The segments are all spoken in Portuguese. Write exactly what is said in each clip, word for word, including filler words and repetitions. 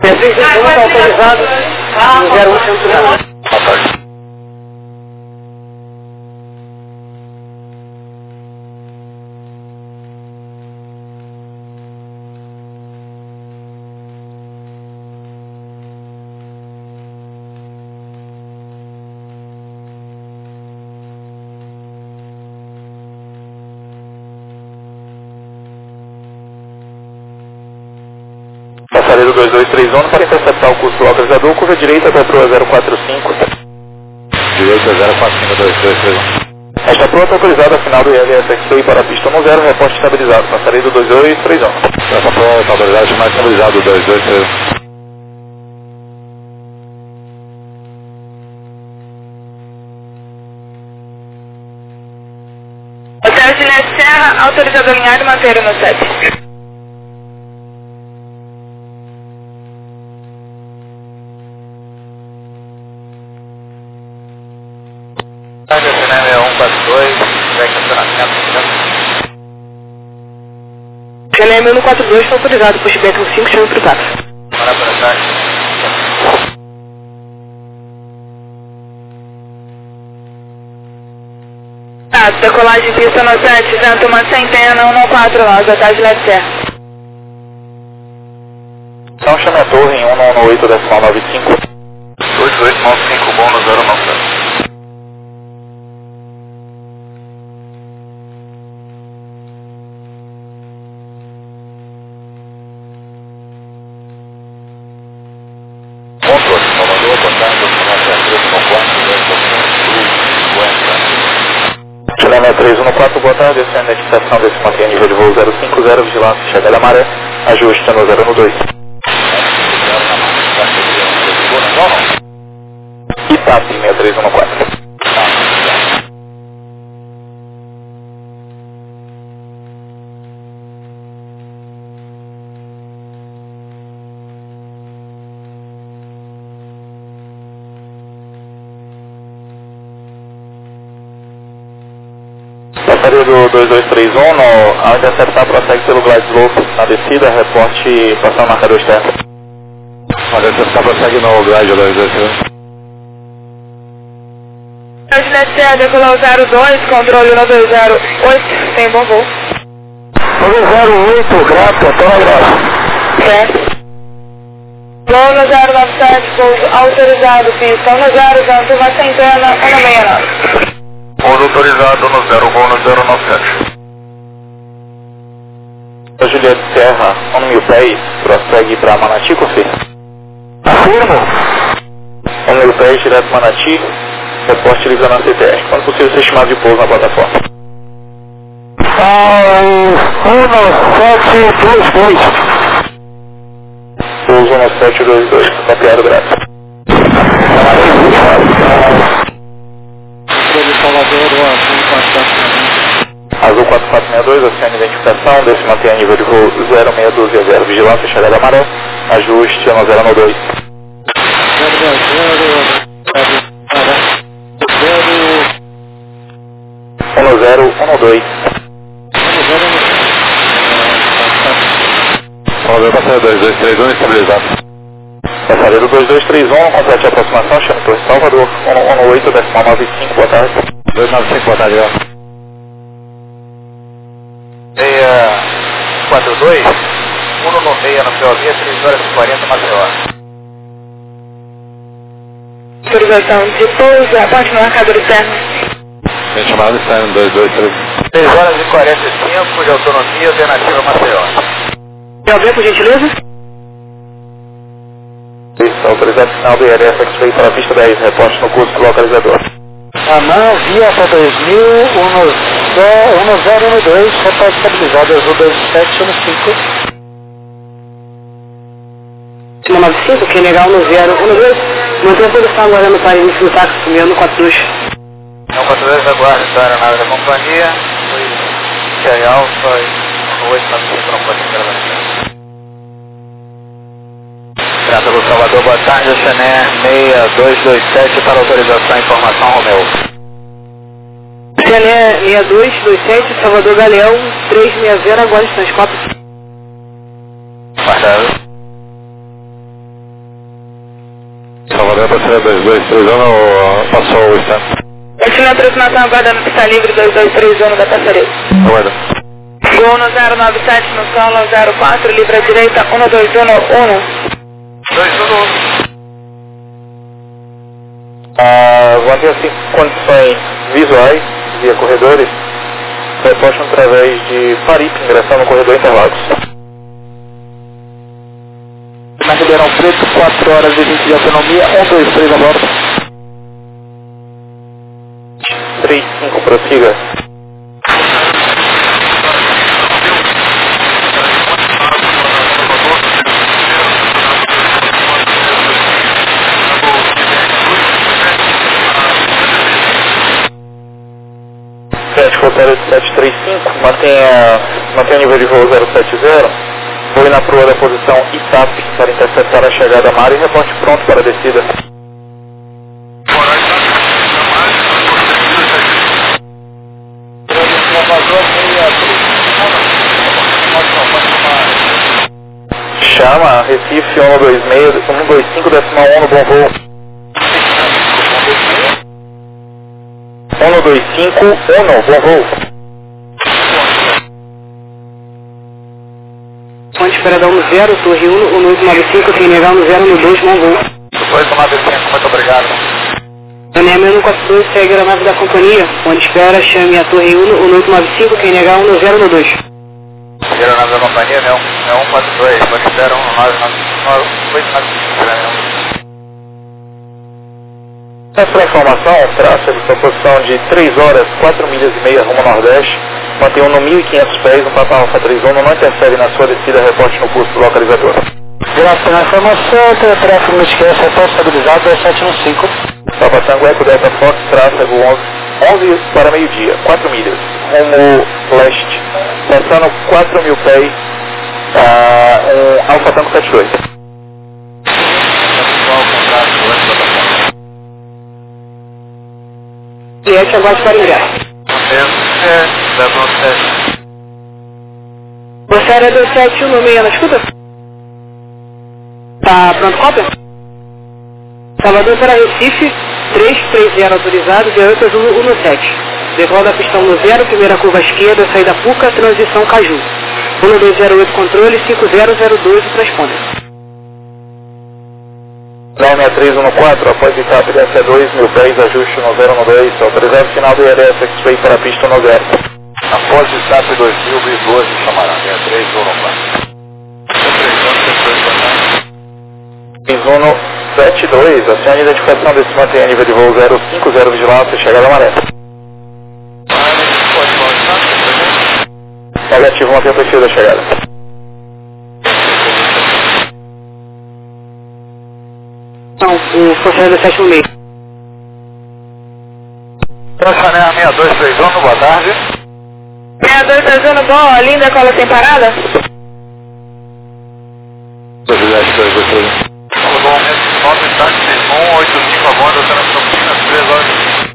três dois um está autorizado no zero um centro zero. Passaredo dois dois três um para interceptar o curso do localizador, curva direita até proa zero quatro cinco. Direita zero quatro cinco dois dois três um. Esta proa está autorizada a final do I L S X P para a pista no zero, reporte estabilizado. Passaredo dois dois três um. Essa proa está autorizada a mais estabilizado dois dois três um. Hotel Ginete Serra, autorizado a alinhar e manter no sete. um quatro dois, vai estacionamento. C N M um quatro dois está autorizado, pushback no cinco, chama privado. Para para trás. Ah, decolagem de pista no sete, vento uma centena, um quatro nove, Hotel Ginete Serra. Então chame a torre em um nove oito decimal nove cinco. dois dois nove cinco, bom no zero nove sete. Chilena três um quatro, boa tarde, descendo a estação desse mantenha nível de voo zero cinco zero, vigilância, chegada a maré, ajuste no zero dois. Itap seis três um quatro. Passaredo dois dois três um, no, ao interceptar, prossegue pelo glide slope na descida, reporte passar o marcador externo. Ao interceptar, prossegue no glide dois dois três um. Hotel Ginete Serra, decolar zero dois, controle nove zero oito, tem bom voo. nove zero oito, graça, toma graça. Certo. Voo no zero nove sete, pouso autorizado, pista um zero, vento uma centena, um seis nove. Pouso autorizado no zero, voo no zero nove sete. A Juliette Serra, um mil pés, prossegue para Manati, confirma. Afirmo. um mil pés, direto Manati, reporte livre na C T R. Quando possível, ser estimado de pouso na plataforma. um sete dois dois. Pouso um sete dois dois, copiado, graças. Azul quatro quatro seis dois, oceano de identificação, desse mantém a nível de voo zero seis um dois zero, vigilância, chegada a maré, ajuste no zero dois. um zero um dois. Vamos ver, passaredo dois dois três um, estabilizado. Passaredo dois dois três um, complete a aproximação, chama Torre Salvador, um um oito decimal nove cinco, boa tarde. dois nove cinco, boa tarde, ó. seis quatro dois, um no meia no P O V, três horas e quarenta, Maceió. Autorização de pouso, aponte no marcador externo. Tem chamado externo dois dois três um. três horas e quarenta e cinco de autonomia, alternativa Maceió. P O V, por gentileza? Isso, autorizado final do I L S X P para a pista dez, reporte no curso do localizador. Amã, via P dois mil, um zero um dois, reporte estabilizado, azul dois sete um cinco. Cima nove cinco, quem negar um zero um dois, mantém a posição agora no par início do táxi, sumiu no quatro dois. um quatro dois, aguarda, então, aeronave da companhia, foi T I Alfa e oito nove cinco, não pode ser gravação. Trata do Salvador, boa tarde, Xané seis dois dois sete para autorização e informação, Romeu. Xané seis dois dois sete, Salvador Galeão, três seis zero, agora está nas copas. Guardado. Continua dois dois três um, passou o stand. Continua aproximação aguardando pista livre dois dois três um da passarela. Aguarda. Gol no zero nove sete no solo zero quatro, livre à direita um dois um um. dois um um. Ah, mantenha-se condições visuais via corredores, reporte através de Parip, ingressando no corredor Interlagos. Na Ribeirão Preto, quatro horas e vinte de autonomia, um dois três a bordo. três cinco, prossiga. zero sete três cinco, mantenha, mantenha o nível de voo zero sete zero, voe na proa da posição I T A P para interceptar a chegada à mar e reporte pronto para a descida. Chama Recife um dois seis, um dois cinco decimal um no bom voo. um dois cinco, um, bom voo. Ponte Esperadão no zero, Torre um, um oito nove cinco, quem negar no zero no dois, bom voo. dois um nove cinco, muito obrigado. Planeamento um quatro dois, segue a nave da companhia. Ponte Espera, chame a Torre um, um oito nove cinco, quem negar um no zero no dois. Seguir a nave da companhia, é um quatro dois, Ponte Espera um nove nove oito nove cinco. Essa informação, tráfego sua posição de três horas, quatro milhas e meia rumo ao Nordeste, mantenha no mil e quinhentos pés, no Papa Alfa três um, não interfere na sua descida, reporte no curso localizador. Graças à informação, teletráfego Midcast, reporte estabilizado dois sete um cinco. Papa Tango Eco Delta Fox, tráfego onze para meio-dia, quatro milhas, rumo leste, passando quatro mil pés, uh, um Alfa Tango setenta e dois. Cliente aguarde para enviar. Você era dois sete um seis, na escuta? Tá pronto, cópia? Salvador para Recife, três três zero autorizado, D oito azul um no sete. Decola da pistão no zero, primeira curva à esquerda, saída Puca, transição Caju. um dois zero oito controle, cinco zero zero dois o transponder. nove seis três um quatro, após I T A P D C dois, mil pés, ajuste no zero no dois, autorizado final do I R S X-Way para a pista no zero. Após I T A P dois mil e doze, chamará, sessenta e três um quatro. Mizuno sete dois, acione a identificação desse mantenha nível de voo zero cinco zero, vigilância, chegada amarela. Negativo, mantenha o perfil da chegada. Não, o funcionário do sete um seis. Transfanel seis dois três um, boa tarde. seis dois três um, bom, a linda cola sem parada? dois dois dois três. nove táxi um oito cinco, a bordo, Campinas, três horas.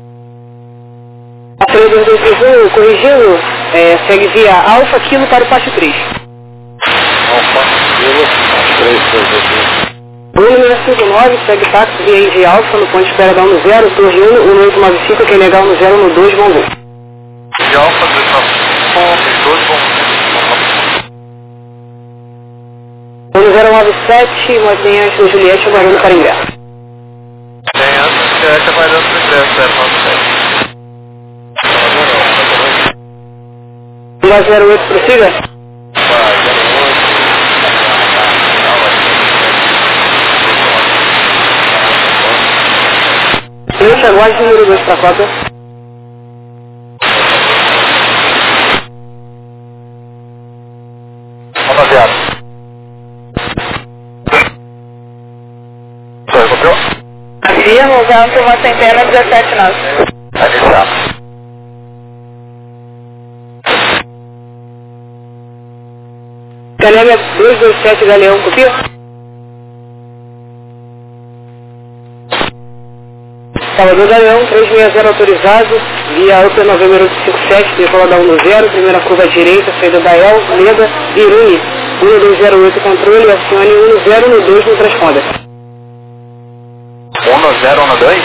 A três dois dois três um, corrigindo, é, segue via Alfa Kilo para o pátio três. Alfa Kilo, três três três. Bruno seis cinco nove, segue táxi via I G Alfa no ponto Esperadão no zero, Torre um, um oito nove cinco, quem negar no zero no dois, bom voo. I G Alfa, dois bom um zero nove sete, mantenha antes do Juliette, aguardando para ingresso. Tem antes do Juliette, aguardando para ingresso, zero nove sete. zero oito, prossiga? Cliente, aguarde número dois para a cópia. Vamos aviado. Só recuperou? Afirma, usando uma centena dezessete nove. Avisado. Canélia dois dois sete, Galeão, copia? Salvador Galeão, três seis zero autorizado, via Upper November oito cinco sete, decola da um do zero, primeira curva à direita, saída da El, Leda, Irune, um dois zero oito controle, acione um zero no dois no transponder. um zero um dois?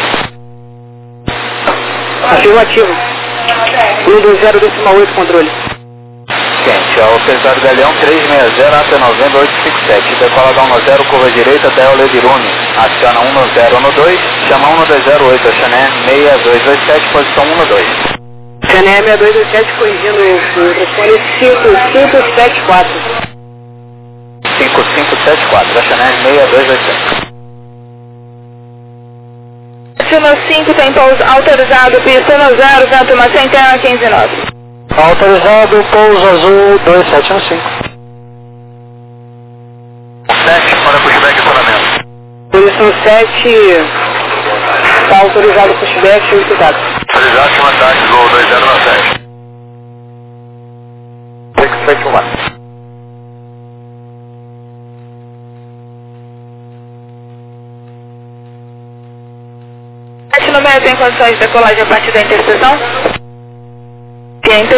Afirmativo. um dois zero decimal oito, controle. Quente, é o pesado Galeão três seis zero, até novembro oito cinco sete. Decola da um zero, curva direita, Del Levirume. Aciona um zero um dois, chama um dois zero oito, Chané seis dois dois sete, posição um dois. Chané seis dois dois sete, corrigindo o telefone cinco cinco sete quatro. cinco cinco sete quatro, Chané seis dois dois sete. Destino cinco, tem pouso autorizado, pista no zero, vento uma centena, quinze nove. Autorizado, pouso azul dois sete um cinco. sete, para pushback e acionamento. Posição sete, está autorizado pushback, oito dados. Autorizado, chama taxa, voo dois zero nove sete. seis sete um. No meio tem condições de decolagem a partir da interseção? Quente.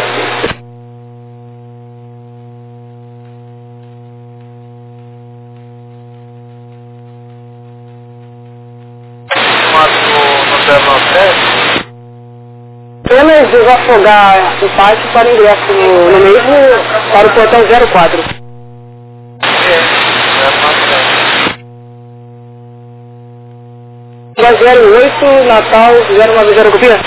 Apenas desafogar o pátio para ingresso no, no mesmo para o portão zero quatro. zero oito, Natal zero nove zero, copia?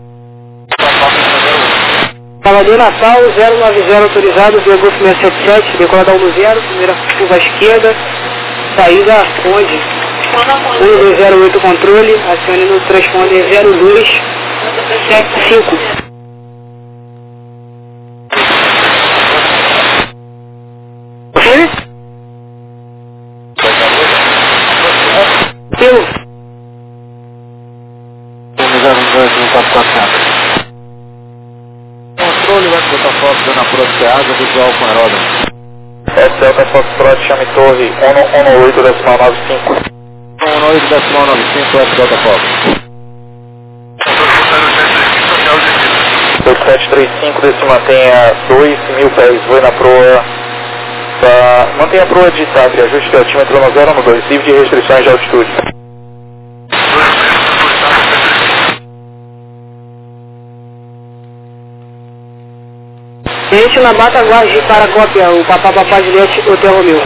Salvador Natal zero nove zero, autorizado, via Golf seis sete sete, decola da um zero, primeira curva à esquerda, saída onde? um dois zero oito, controle, acione no transponder zero dois sete cinco. Confirme? Pelo. Controle, vai botar foto dando a proteada, visual com aeródromo. S Delta Foxtrot, chame torre um um oito decimal nove cinco. um um oito decimal nove cinco, S Delta Fox. dois sete três cinco, desse mantenha dois mil pés, voe na proa. Tá, mantenha a proa de T A P, ajuste o altímetro no zero um dois, livre de restrições de altitude. Gente na Bata Guardi para cópia, o Papá Papá Juliette Hotel Romeu.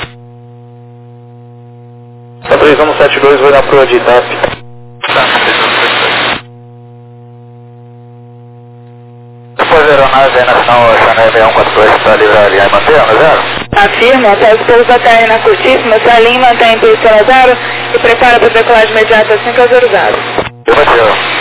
três um sete dois, voe na proa de T A P. Depois da aeronave aí na final, Chané seis um quatro dois, está livre ali, aí mantém no zero? Afirma, após o pouso da T na curtíssima, Salim mantém pista no zero e prepara para decolagem imediata assim que autorizado. Eu bateu.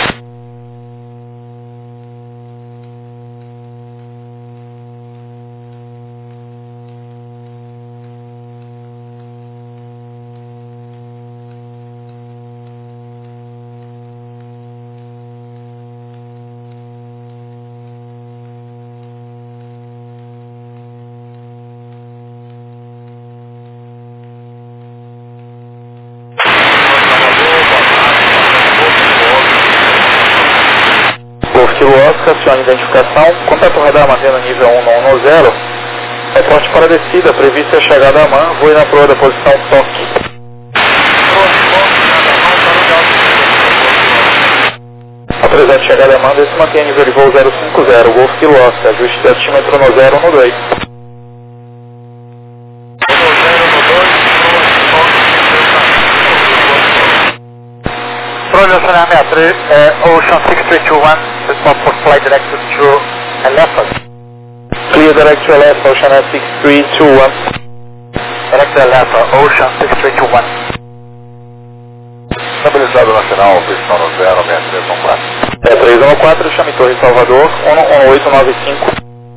Acione identificação, contato radar mantendo nível um no um zero, reporte para descida, prevista a chegada a man, voe na proa da posição toque. Autorizado de chegada a man, desse mantém nível de voo zero cinco zero, Golf Kilo Oscar, ajuste de altímetro no zero um dois. Roger Chané sessenta e três, uh, Ocean six three two one, response for flight directed to Elephant. Clear direct to Elephant, Ocean six three two one. Direct to Elephant, Ocean six three two one. Estabilizado nacional, posição no zero seis três um quatro. É três um quatro, chame Torre Salvador, um um oito nove cinco.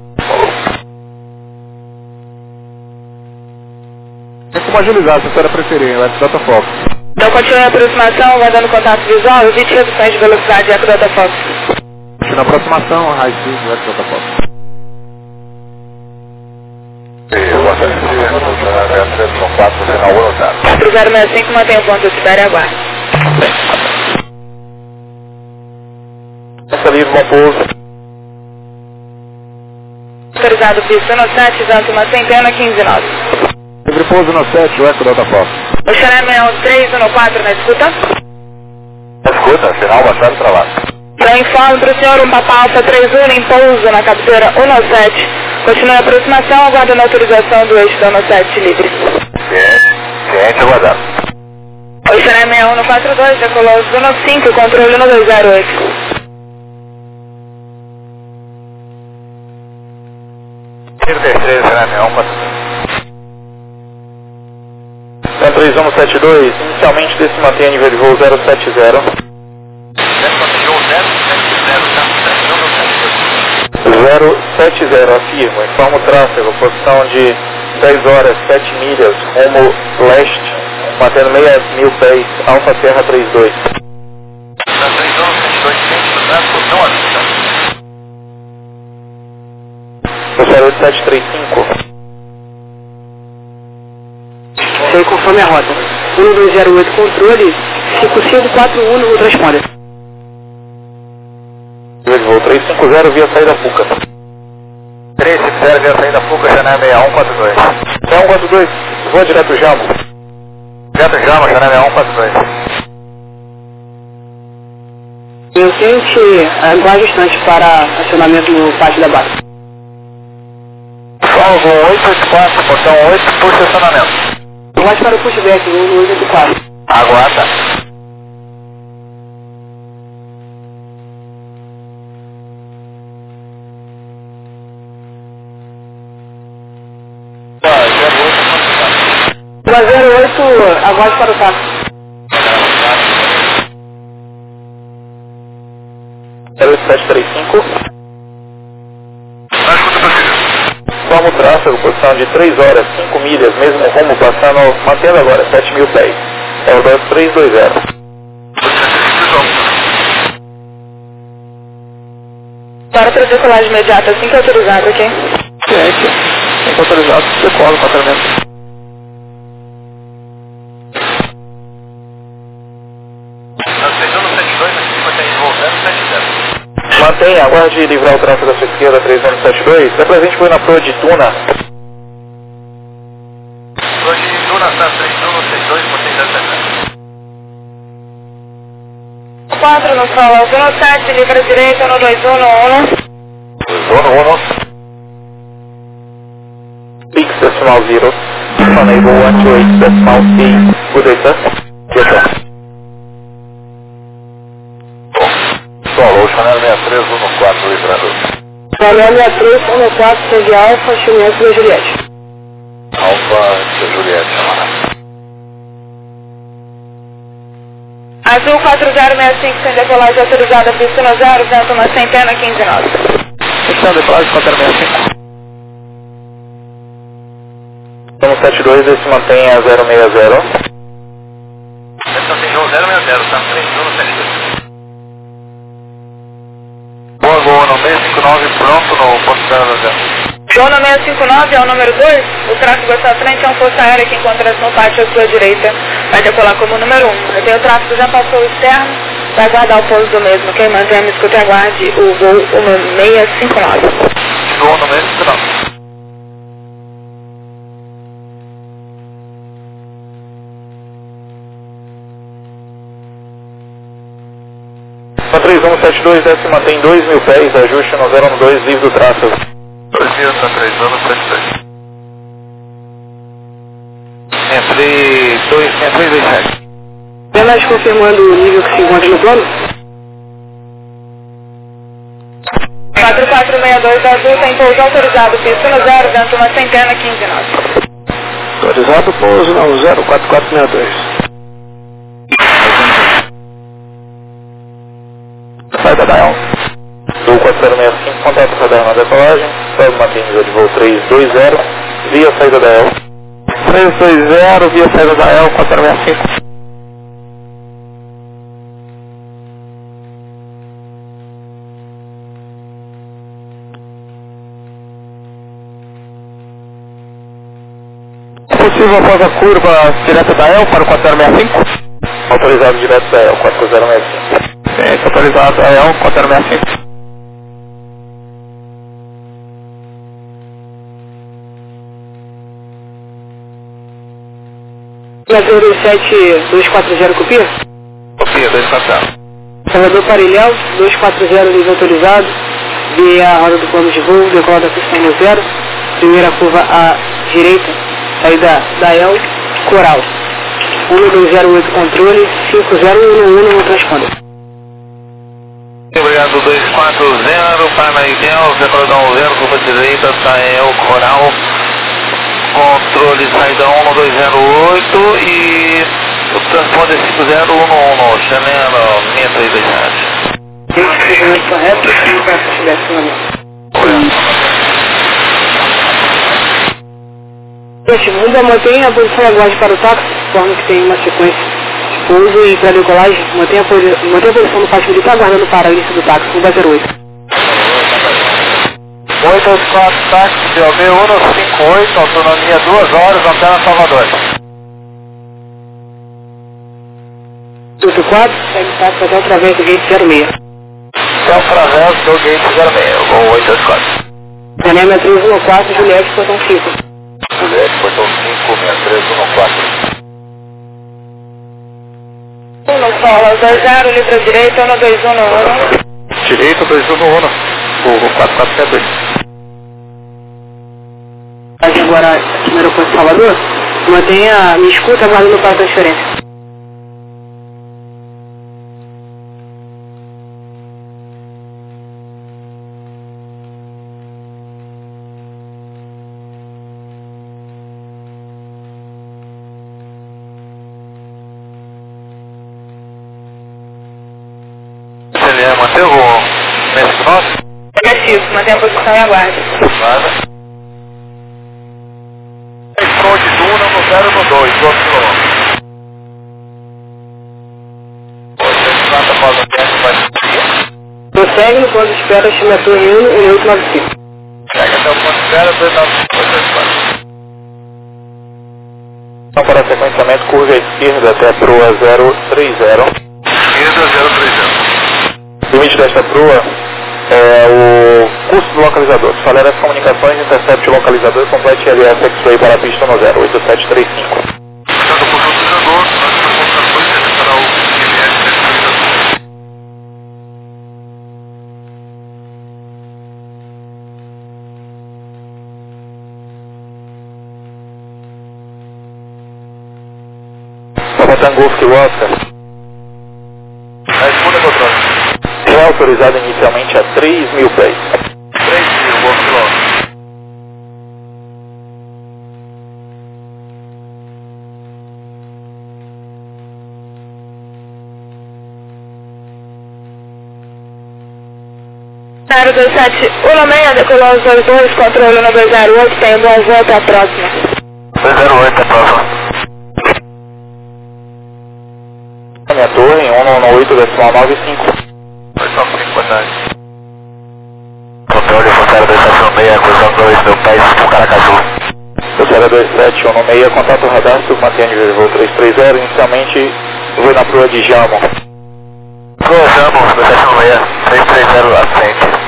Tem como agilizar, se a senhora preferir, o S Delta Fox. Então continue a aproximação, vai dando contato visual, evite reduções de velocidade, Eco Delta Fox. Na aproximação, high speed, o S Delta Fox. quatro zero seis cinco, mantém o ponto de espera e aguarde. Essa livre, bom pouso. Autorizado pista no sete, vento uma centena, quinze nove. Livre pouso no sete, o Eco Delta Fox. O Chané seis um três um quatro na escuta. Escuta, final baixado para lá. Eu informo para o senhor um Papa Alfa três um em pouso na cabeceira um sete. Continue a aproximação, aguardando a autorização do eixo da sete livre. Ciente, ciente, aguardando. Oi, Xané seis um no quatro dois, decolou um cinco, controle um dois zero oito. trinta e três, Xané seis um, quatro dois. Então, três um no sete dois, inicialmente desse mantém a nível de voo zero sete zero. zero sete zero, afirmo, informo o tráfego, posição de dez horas, sete milhas, rumo leste, mantendo meia mil pés, Alfa Terra três dois. três um, sete dois, centro, tráfego não avisa. Gostaria oito sete três cinco. Sei conforme a rota. um dois zero oito controle, cinco cinco quatro um no transponder. Voo três cinco zero via saída Fuca. três cinco zero via saída Fuca, Janela seis um quatro dois. seis um quatro dois, voa direto Jamo. Direto Jamo, Janela seis um quatro dois. Eu tente aguarde distante para acionamento no pátio da base. Salvo oito oito quatro, portão oito, por estacionamento. Aguarde para o pushback, no oito oito quatro. Aguarda. zero oito, aguarde para o táxi. zero oito sete três cinco. Forma o tráfego, posição de três horas, cinco milhas, mesmo rumo, passando, mantendo agora sete mil pés. É o dois três dois zero. Para para decolagem imediata, assim que autorizado, ok? Ciente, tem que autorizar, decola o patrulhamento. Mantenha, aguarde livrar o tráfego da sua esquerda, três um sete dois. É presente foi na proa de Tuna. Proa de Tuna, tá três um seis dois, mantém zero sete. quatro no solo, um sete, livre direita, um dois um um. dois um um. Pix decimal zero. Unable one two eight decimal C. Good day, sir. Yes, sir. Solo, Chanel seis três um quatro, livrando. Chanel seis três um quatro, segue Alfa, Chimento da Juliette. Alfa, Juliette, Chanel. Azul quatro zero seis cinco, sem decolagem autorizada, pista no zero, vento uma centena, quinze nove. Está decolagem quatro zero seis cinco. Vamos sete dois, esse mantém a zero seis zero. Esse mantém zero seis zero, tá três um sete dois. Boa, boa, no seis cinco nove, pronto no ponto zero. João no seis cinco nove é o número dois, o tráfego à sua frente é um força aérea que encontra-se no pátio à sua direita, vai decolar como número um. Eu tenho o tráfego já passou o externo, vai aguardar o pouso do mesmo. Quem mantém a escuta e aguarde o voo seis cinco nove. João no seis cinco nove. No três um sete dois, desce e mantém dois mil pés, ajuste no zero um dois, livre do tráfego. dois mil, tá três um sete dois. Entre dois, entre dois e sete. Apenas confirmando o nível que se encontra no plano. quatro quatro seis dois azul, tem pouso autorizado, pista no zero, vento uma centena, quinze nove. Autorizado, pouso no zero quatro quatro seis dois. Saída da Elm. Voo quatro zero seis cinco, contato radar na decolagem. Sobe mantém nível de voo três dois zero, via saída da Elm. três dois zero, via saída da Elm, quatro zero seis cinco. Possível após a curva direta da Elm para o quatro zero seis cinco? Autorizado direto da Elm, quatro zero seis cinco. Sim, autorizado da Elm, quatro zero seis cinco. zero sete dois quatro zero, copia? Copia, dois quatro zero. Salvador Parilhão, dois quatro zero livre autorizado, via a roda do plano de voo, decola da pista no zero, primeira curva à direita, saída da El, Coral. um dois zero oito controle, cinco zero um um no transponder. Obrigado, dois quatro zero, para Idel, decola da um zero, curva direita, Sael, Coral, controle saída um dois zero oito e o transponder cinco zero um um, Chanel seis três dois sete. Procedimento correto, e para que estivesse na mão. Este mundo mantém a posição aguarde para o táxi, de forma que tem uma sequência de pouso e para decolagem, mantém a, mantém a posição do pátio militar aguardando para o início do táxi, curva zero oito. oito oito quatro, táxi, D O B um cinco oito, autonomia duas horas, antena Salvador. oito quatro, segue o táxi até através do gate zero seis. Até o através do gate zero seis, voo oito oito quatro. Janema três um quatro, Juliette, portão cinco. Juliette, portão cinco, seis três um quatro. um Solo, dois zero, livre à direita, um dois um um. Direito, dois um um, o quatro quatro sete dois. Agora, aqui no aeroporto de Salvador, mantenha, me escuta aguardando para a transferência. Manteve o mesmo nosso? Negativo, mantém a posição e aguarde. Nada. Front Duna no zero no dois, dois quilômetros. Você trata após o tempo, vai subir. Prossegue no ponto de espera, estimatura em um e oito nove cinco. Chega até o ponto de espera, dois nove cinco. Então, para sequenciamento, curva esquerda até a proa zero três zero. Esquerda zero três zero. O limite desta proa é o custo do localizador. Falhar as comunicações, intercepte o localizador e complete L S X-Ray para a pista no zero oito sete três cinco. Portanto, o localizador, as comunicações, ele será o L S X-Ray. Nova Tango Kilo Oscar. Responda, controle. É autorizado inicialmente a três mil pés. três mil, bom quilômetro. zero dois sete, um seis, decolou os dois dois, controle no dois zero oito, tem boa volta à próxima. dois zero oito, a próxima. Minha torre, um um oito decimal nove cinco. dois nove cinco, boa tarde. Controle, zero dois sete um seis, acusão dois mil pés, por Caracaju. zero dois sete um seis, contato radar, submantene voo três três zero, inicialmente vou na proa de Jamo. Proa Jamo, dois sete um seis, três três zero, à frente.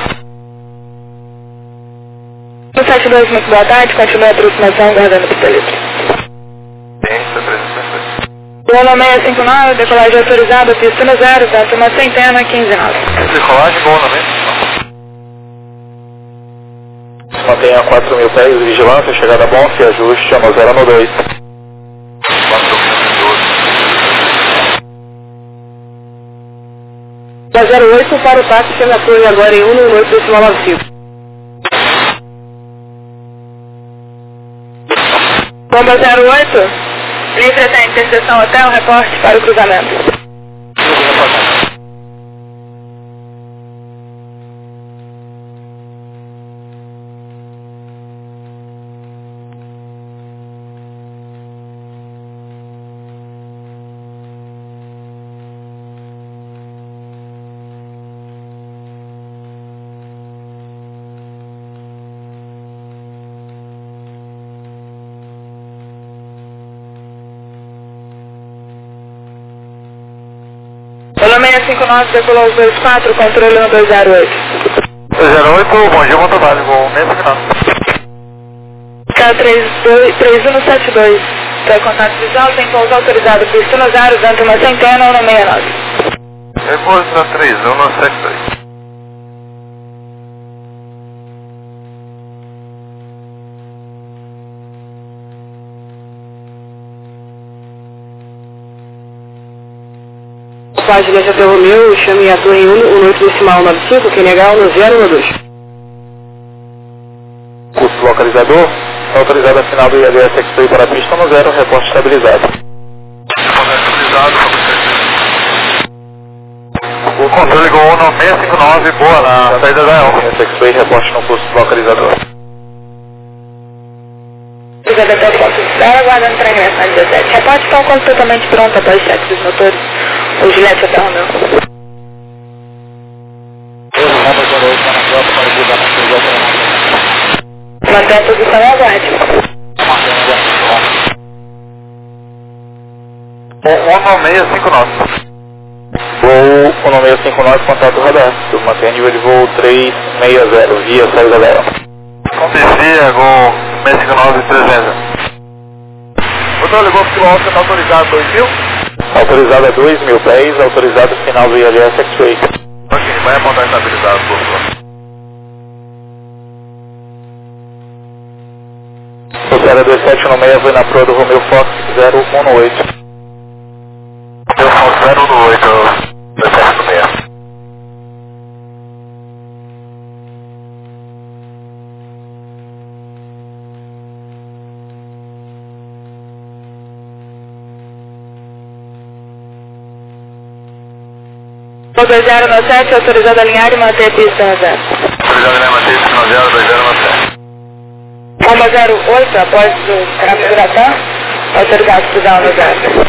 um sete dois, muito boa tarde, continua a aproximação, guardando pista livre. Ciência, três três dois. Boa seis cinco nove, decolagem autorizada, pista no zero, data uma centena, quinze nove. Decolagem, boa também. Mantenha quatro mil pés, vigilância, chegada bom, se ajuste, no zero no dois. quatro mil e doze. zero oito para o táxi, chama a torre agora em um no oito decimal nove cinco. Bomba zero oito, livre até a interseção hotel, reporte para o cruzamento. Pelo seis cinco nove, decolou os dois quatro, controle no dois zero oito. dois zero oito, bom dia, bom trabalho, vou mesmo que não. K três um sete dois, tem contato visual, tem pouso autorizado, pista no zero, dando uma centena ou no sessenta e nove. Repouso três um no sete dois. Página Alfa Romeo, chame a torre um, um oito decimal nove cinco, Q N H um zero um dois. Custo localizador, autorizado a final do I L S X-Ray para a pista no zero, reporte estabilizado. Estabilizado, o controle Gol um no seis cinco nove, boa na saída da Elfa. X-Ray, reporte no custo localizador. Aguardando para ingressar no dezessete. Reporte estão completamente pronto após cheque dos motores. O Gillette Alfa Romeo. Mantém a posição e aguarde. um no seis cinco nove. Voo um no seis cinco nove, contato radar. Mantém nível de voo três seis zero, via saída da Elfa. Acontecia com seis cinco nove trezentos. Controle Golf Quilômetro está autorizado dois mil? Autorizado a dois mil pés, autorizado final do I L S X-Ray. Ok, vai apontar estabilizado, por favor. O zero dois sete um seis foi na proa do Romeo Fox zero um oito. Romeo Fox zero um oito, dois sete um seis. dois zero no sete, autorizado a alinhar e manter a pista no zero. Autorizado a alinhar e manter a pista no zero, dois zero no sete. Bomba zero oito, após o configuração, autorizado a pisar no zero.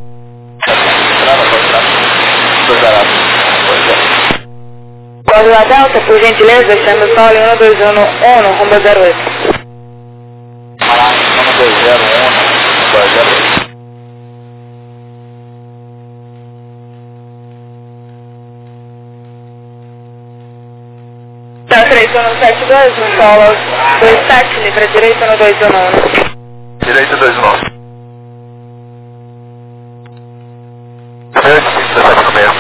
Quando a Delta, por gentileza, chame o solo um dois um um, rumbo zero oito. um dois zero um, rumbo zero oito. Direito dois um um. dezessete no meio.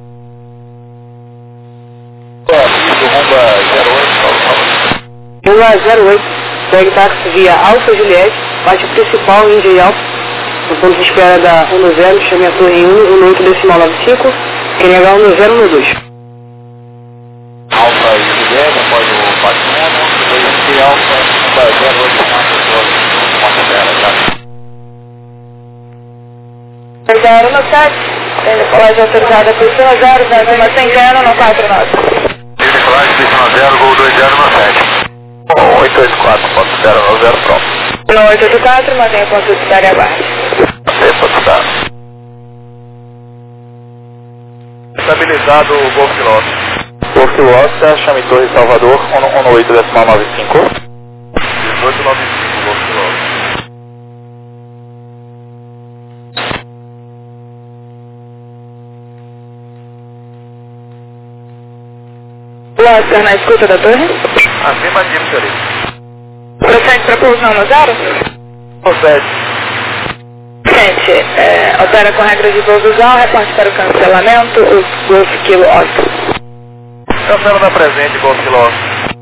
Rumba zero oito, segue táxi via Alfa Juliette, bate principal Indy Alfa, no ponto de espera da um zero, chame a torre um, um oito decimal nove cinco, Q N H um zero um dois. Alfa Juliette, após o Patimono, dois Alfa, Rumba zero oito, dois zero no sete, tem decolagem autorizada a pista no zero, zero uma sem cano no quatro nove. Tem decolagem pista no zero, Gol dois zero no sete. oito oito quatro, ponto zero no zero, pronto. No oito oito quatro, mantenha o ponto de estar e aguarde. Mantenha o ponto de estar. Estabilizado o Golf Quilômetro. Golf Quilômetro, chame Torre Salvador, um oito decimal nove cinco. dezoito nove cinco, Golf Quilômetro. Oscar na escuta da torre. Acima de senhorita. Prossegue para pouso não no zero? Procede. Gente, é, opera com regras de voo visual, reporte para o cancelamento, o Golf Kilo Oscar. Cancela na presente, Golf Quilômetro.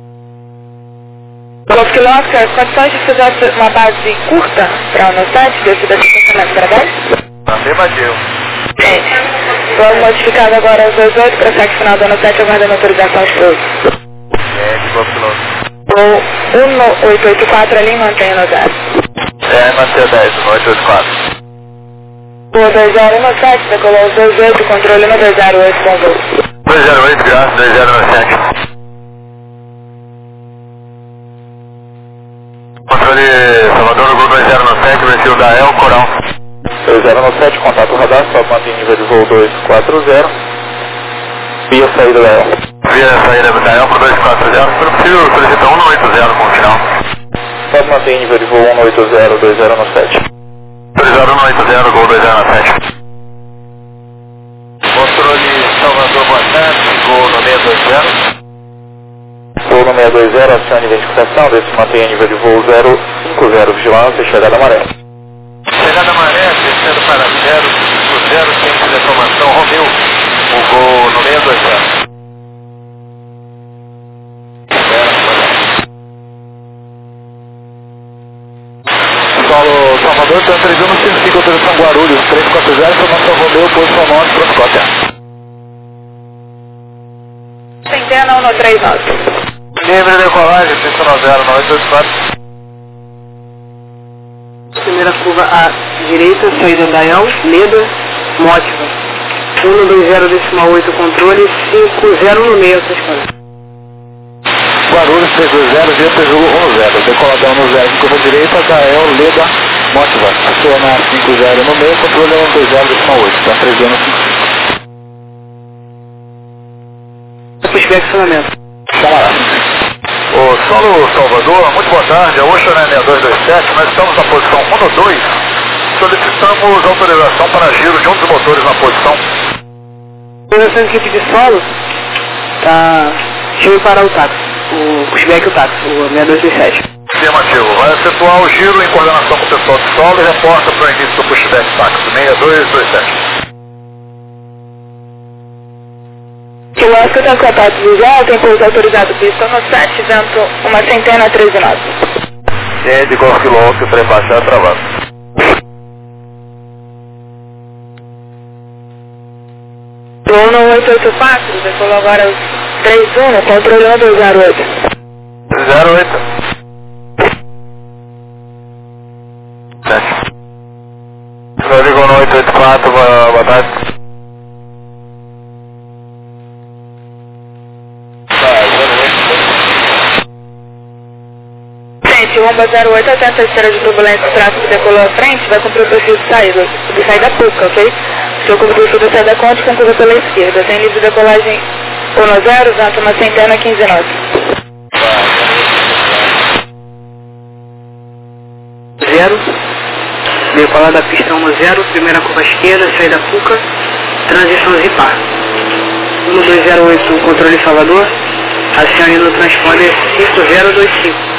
Golf Kilo Oscar, condições de fazer uma base curta para o no sete, devido a estacionamento para baixo? Acima de Gente, vamos modificado agora aos dois oito, prossegue final do ano sete, aguardando autorização de pouso. É, Golf Quilômetro. O um oito oito quatro ali, mantenha no zero. É, manter dez, um oito oito quatro. O dois zero um sete, decolou os dois oito, controle no dois zero oito com voo. dois zero oito, graças, dois zero sete. Controle Salvador, Gol dois zero sete, venceu da El Coral. dois zero sete, contato radar, só mantém nível de voo dois quatro zero. Via saída da El. Via saída da El para dois quatro zero, se possível solicita um oito zero com o final. Pode manter nível de voo um oito zero, dois zero sete. dois zero um oito zero, Gol dois zero sete. Controle Salvador, boa tarde, Gol no seis dois zero. Voo no seis dois zero, acione identificação, desse mantenha nível de voo zero cinco zero, vigilância, chegada amarela. Chegada amarela, descendo para zero cinco zero, sem informação, Romeu. O Gol meia dois zero. Solo Salvador, três três um cinco cinco, autorização Guarulhos, três quatro zero, informação Romeu, posição norte, pronto, cópia. Centena um três nove. Livre decolagem, cinco nove zero nove dois quatro. Primeira curva à direita, saída Dayal, Leda, Mótiva. um dois zero decimal oito controle, cinco zero no meio, essa escola. Guarulhos, três dois zero, via Tejulo um zero, decoladão no zero, curva direita, Dael, Leda, Mótiva. Aciona cinco zero no meio, controle um dois zero decimal oito, tá três zero cinco cinco. Pushback acionamento. Camarada. O Solo Salvador, muito boa tarde, a Ocean seis dois dois sete, nós estamos na posição um dois, solicitamos autorização para giro de um dos motores na posição. Posição de equipe de solo, tá, deixa eu parar o táxi, o pushback e o táxi, o seis dois dois sete. Afirmativo, vai efetuar o giro em coordenação com o pessoal de solo e reporta para o início do pushback táxi seis dois dois sete. Que o Oscar tem contato visual, tem pouso autorizado pista no sete, vento uma centena treze nove. Ciente de Golf Quilômetro, trem baixado, travado. Turno oito oito quatro, decolou agora os três um, no controle um dois zero oito. zero oito. sete. Eu ligo no oito oito quatro, boa tarde. Bomba zero oito, atenta a esteira de turbulência, o tráfego decolou à frente, vai cumprir o perfil de saída, de saída pública, ok? Seu cumprir de saída conte com curva pela esquerda, tem livre de decolagem um zero, vento uma centena quinze nove. Zero, decolar da pista um zero, primeira curva esquerda, saída Puca, transição Zipar. um dois zero oito, controle Salvador, acione no transponder cinco zero dois cinco.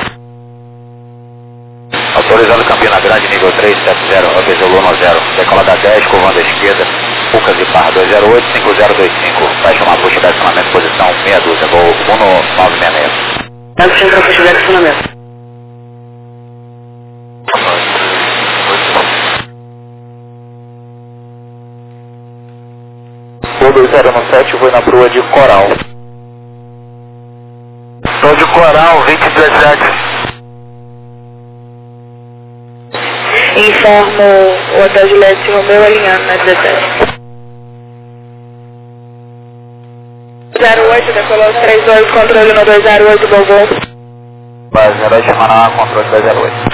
Autorizado Campina Grande, nível três sete zero, Rotejo um zero, decola da dez, curvando à esquerda, Pucas e Par dois zero oito cinco zero dois cinco, fecha uma puxa de acionamento, posição meia dúzia, voo um nove seis seis. Pega o centro para puxa de acionamento. Voo dois zero um sete, foi na brua de Coral. Estou de Coral, vinte dezessete. Informo o Hotel Juliette Romeu alinhando na dezessete. zero oito, decolou os três dois, controle no dois zero oito, Volvo. Vai, zero oito, Manaus, controle dois zero oito.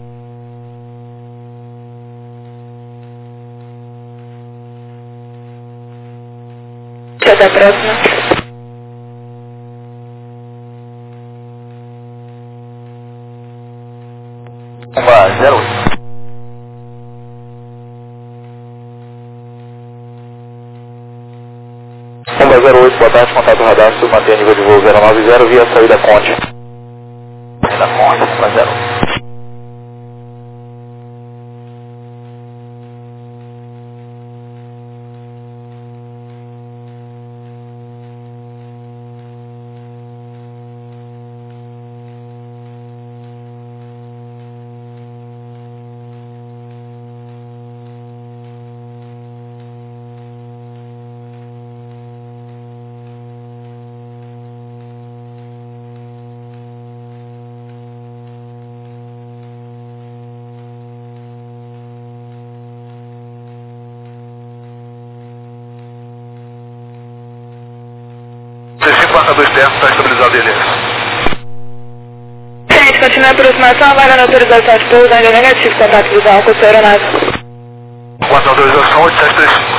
Até a próxima. Vai, zero oito. zero oito, boa tarde, contato radar, manter nível de voo zero nove zero via saída Conte. Saída Conte, vai zero oito. cinquenta e dois termos, está estabilizado ele. Gente, continua a aproximação, agora na autorização de pouso, ainda negativo, contato visual com a sua aeronave. quatro autorização, oito sete três cinco.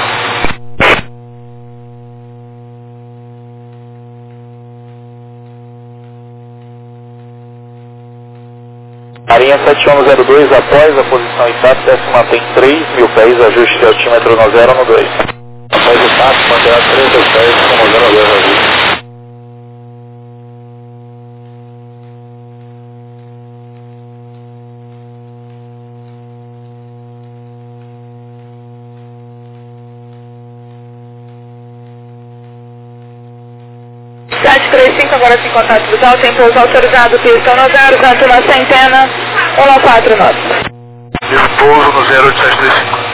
Marinha sete um zero dois, após a posição I T A P, desce mantém três mil pés, ajuste de altímetro no zero no dois. Após o táxi, manterá três mil pés, como zero dois ajuste. três cinco, agora sim, contato visual, tem pouso autorizado, pista no zero, vento na centena, um quatro nove. Deu pouso no zero oito sete três cinco.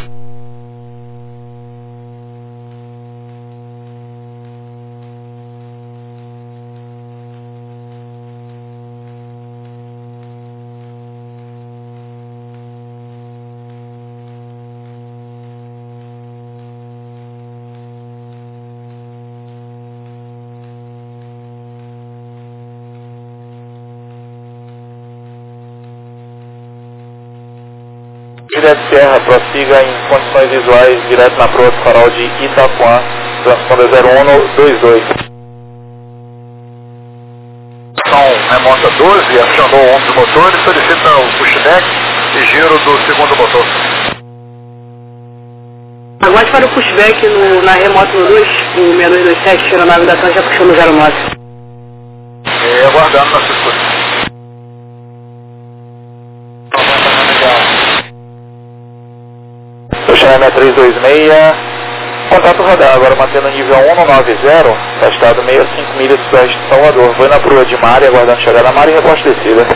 Juliette Serra, prossiga em condições visuais, direto na proa do farol de Itapuã, transponder zero um dois dois. Ação remota doze, acionou o ombro do motor e solicita o pushback e giro do segundo motor. Aguarde para o pushback no, na remota no dois, o seis dois dois sete, aeronave da TAM já puxou no zero nove. E aguardando na circulação. Xané três dois seis, contato radar, agora mantendo o nível um nove zero, testado sessenta e cinco milhas sudoeste de Salvador. Foi na proa de Mari, aguardando chegada na Mari e reposte descida.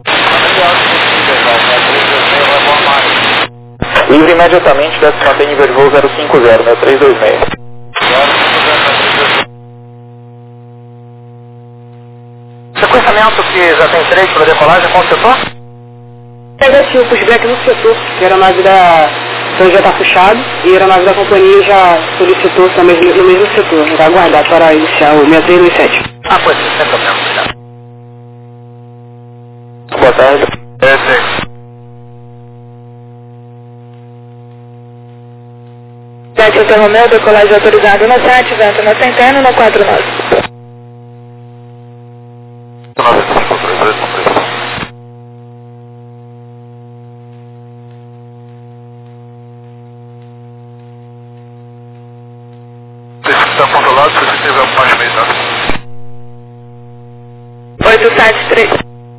Livre imediatamente, desce mantém nível de voo zero cinco zero, meu três dois seis. Sequenciamento que já tem três para decolagem, qual setor? Pega sim o pushback no setor, que a aeronave da TAM já está puxado e a aeronave da companhia já solicitou também no mesmo setor. Vai aguardar para iniciar o seis três dois sete. Ah, pois, sem problema, obrigado. Boa tarde. É, sim. sete Hotel Romeu, decolagem autorizada no sete, vento na centena, no quatro nove. nove cinco três dois três. Está controlado, se você tiver mais meio, tá? oito sete três.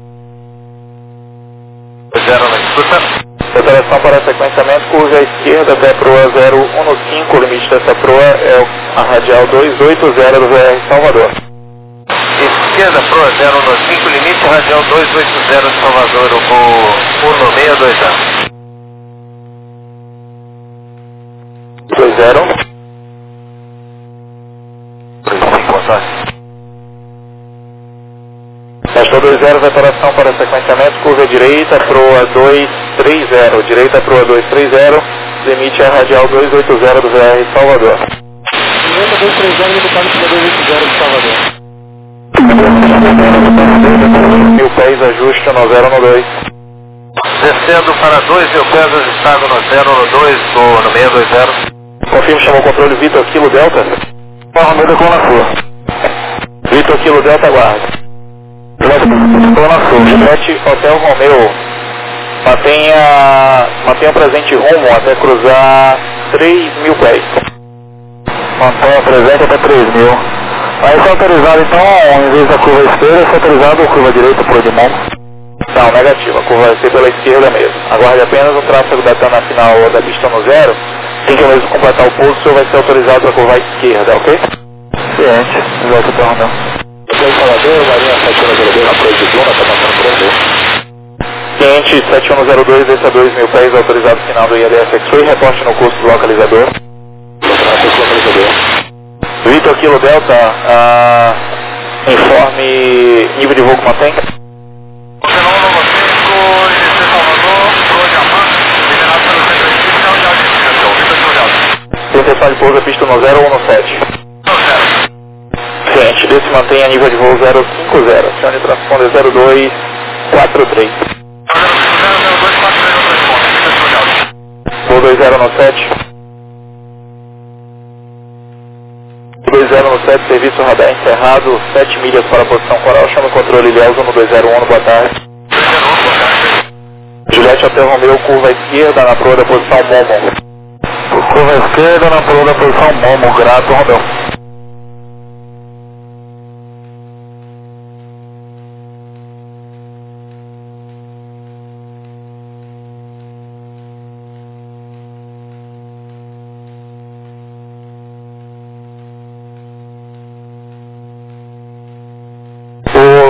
Zero na escuta. Operação para sequenciamento, curva à esquerda até a proa zero um cinco, o limite dessa proa é a radial dois oito zero do V R Salvador. Esquerda, proa zero um cinco, limite radial dois oito zero de Salvador, o voo um seis dois zero. dois zero. três cinco, contato. Gastou dois zero, operação para sequenciamento, curva à direita, proa dois três zero, direita proa dois três zero, limite a radial dois oito zero do V R Salvador. Direita dois três zero, limitado para dois oito zero de Salvador. Mil pés, ajuste no zero um dois. Descendo para dois mil pés, ajustado no zero um dois, ou no seis dois zero. Confirme, chamou o controle Vitor Kilo Delta. Romeu decol na sua. Vitor Kilo Delta, guarda. Decol na sua. Juliette Hotel Romeu. Mantenha, mantenha presente rumo até cruzar três mil pés. Mantenha presente até três mil. Aí está autorizado então, em vez da curva esquerda, está autorizado a curva direita por de mão. Não, negativo, a curva vai ser pela esquerda mesmo. Aguarde apenas o tráfego da TAM na final da pista no zero. Tem que mesmo completar o pouso, o senhor vai ser autorizado para curvar à esquerda, ok? Ciente, igual que o Romeu. Hotel Salvador, Marinha sete um zero dois na proa de Duna, está passando por aqui. Cliente sete um zero dois, desça dois mil pés, autorizado final do I A D S X-Ray, reporte no curso do localizador. Localizador. Vitor Kilo Delta, ah, informe nível de voo que mantém. Tentação de pouso a pista no zero um sete. Cliente, desse mantém a nível de voo zero cinco zero, acione transponder zero dois quatro três. Voo dois zero no sete. dois zero no sete, serviço radar encerrado, sete milhas para a posição coral, chama o controle Ilhéus um dois zero um, boa tarde. Juliette Hotel Romeu, curva à esquerda na proa da posição Momo. Curva à esquerda na proa da posição Momo, grato Romeu.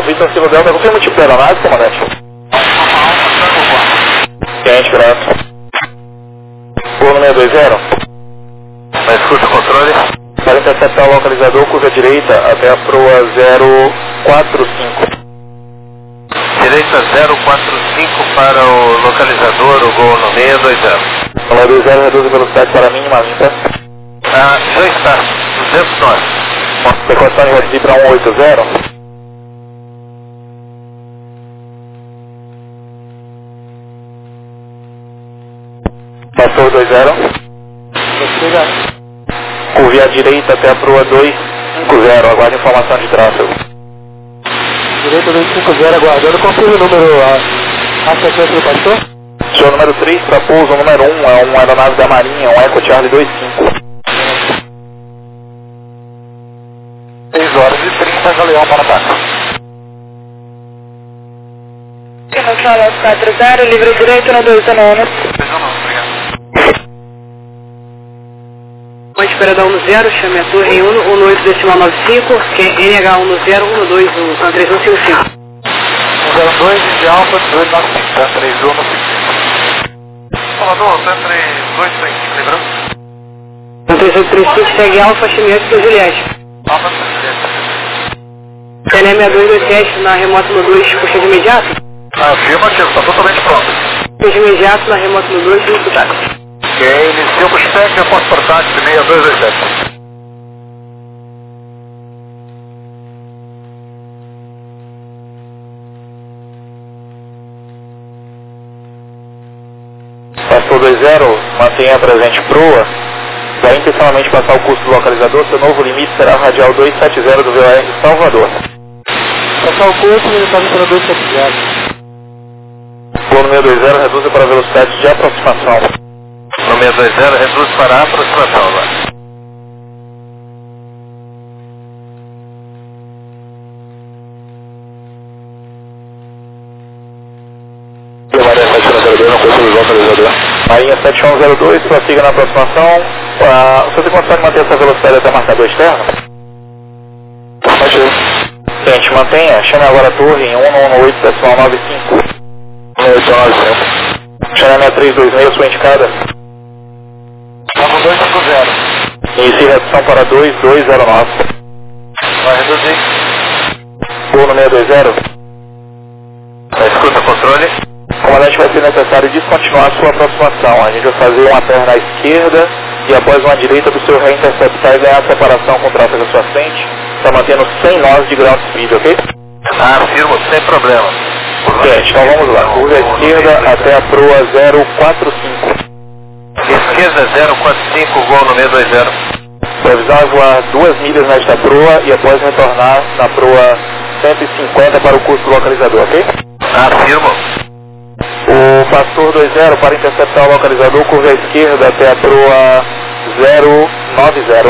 Vitor Silva Delta, confirma o tipo de aeronave, comandante? Quente, graças. Voo número dois zero. Na escuta, controle. Para interceptar o localizador, curva direita até a proa zero quatro cinco. Direita zero quatro cinco para o localizador, o gol no seis dois zero. Número dois zero, reduz a velocidade para a mínima limpa. Ah, já está, duzentos nós. Decoração de reduzir para um oito zero. Passou dois zero. Curva à direita até a proa dois cinco zero, aguarde informação de tráfego. Direita dois cinco zero, aguardando. Confirma o número, a, a sequência do pastor? Senhor número três para pouso, número um, é uma aeronave da Marinha, um Eco Charlie dois cinco. seis horas e trinta, Galeão para ataque. No solo quatro zero, livre direito no dois nono. Pode esperar da um zero, chame a torre em um um oito decimal nove cinco, que é N H um zero um dois um, San três um cinco cinco. um zero dois de Alfa, dois nove cinco, San três um cinco cinco. Salvador, San três dois três cinco, lembrando? San três oito três cinco, segue Alfa, chame antes da Juliette. Alfa, Juliette. T N M dois dois sete na remota no dois, puxa de imediato? Afirmativo, está totalmente pronto. Puxa de imediato na remota no dois, cinco táxi. Ok, iniciamos técnica, posso portar de seis dois dois sete. Passou dois zero, mantenha presente proa. Vai intencionalmente passar o custo do localizador, seu novo limite será radial dois sete zero do V O R de Salvador. Passar o curso e ele está para dois sete zero. Voo número dois zero, reduza para a velocidade de aproximação. Número dois zero, reduz para a aproximação agora. Marinha sete um zero dois, não consigo o localizador. Marinha sete um zero dois, prossiga na aproximação. Ah, você consegue manter essa velocidade até marcador externo? Pode. Gente, mantenha. Chame agora a torre em um um oito decimal nove cinco. um oito nove cinco. Chame a três dois seis, sua indicada. Vamos dois cinco zero. Inicie redução para dois dois zero nove. Vai reduzir. Voo no seis dois zero. Na escuta, controle. Comandante, vai ser necessário descontinuar a sua aproximação. A gente vai fazer uma perna à esquerda e após uma direita do seu ré interceptar e ganhar separação com o tráfego à sua frente. Está mantendo cem nós de ground speed, ok? Ah, afirmo, sem problema. Gente, então vamos lá. Curva à esquerda até a proa zero quatro cinco. Esquerda zero quatro cinco, gol no seis dois zero. Previsão é voar duas milhas nesta proa e após retornar na proa cento e cinquenta para o curso localizador, ok? Afirmo. O Pastor dois zero para interceptar o localizador, curva à esquerda até a proa zero nove zero.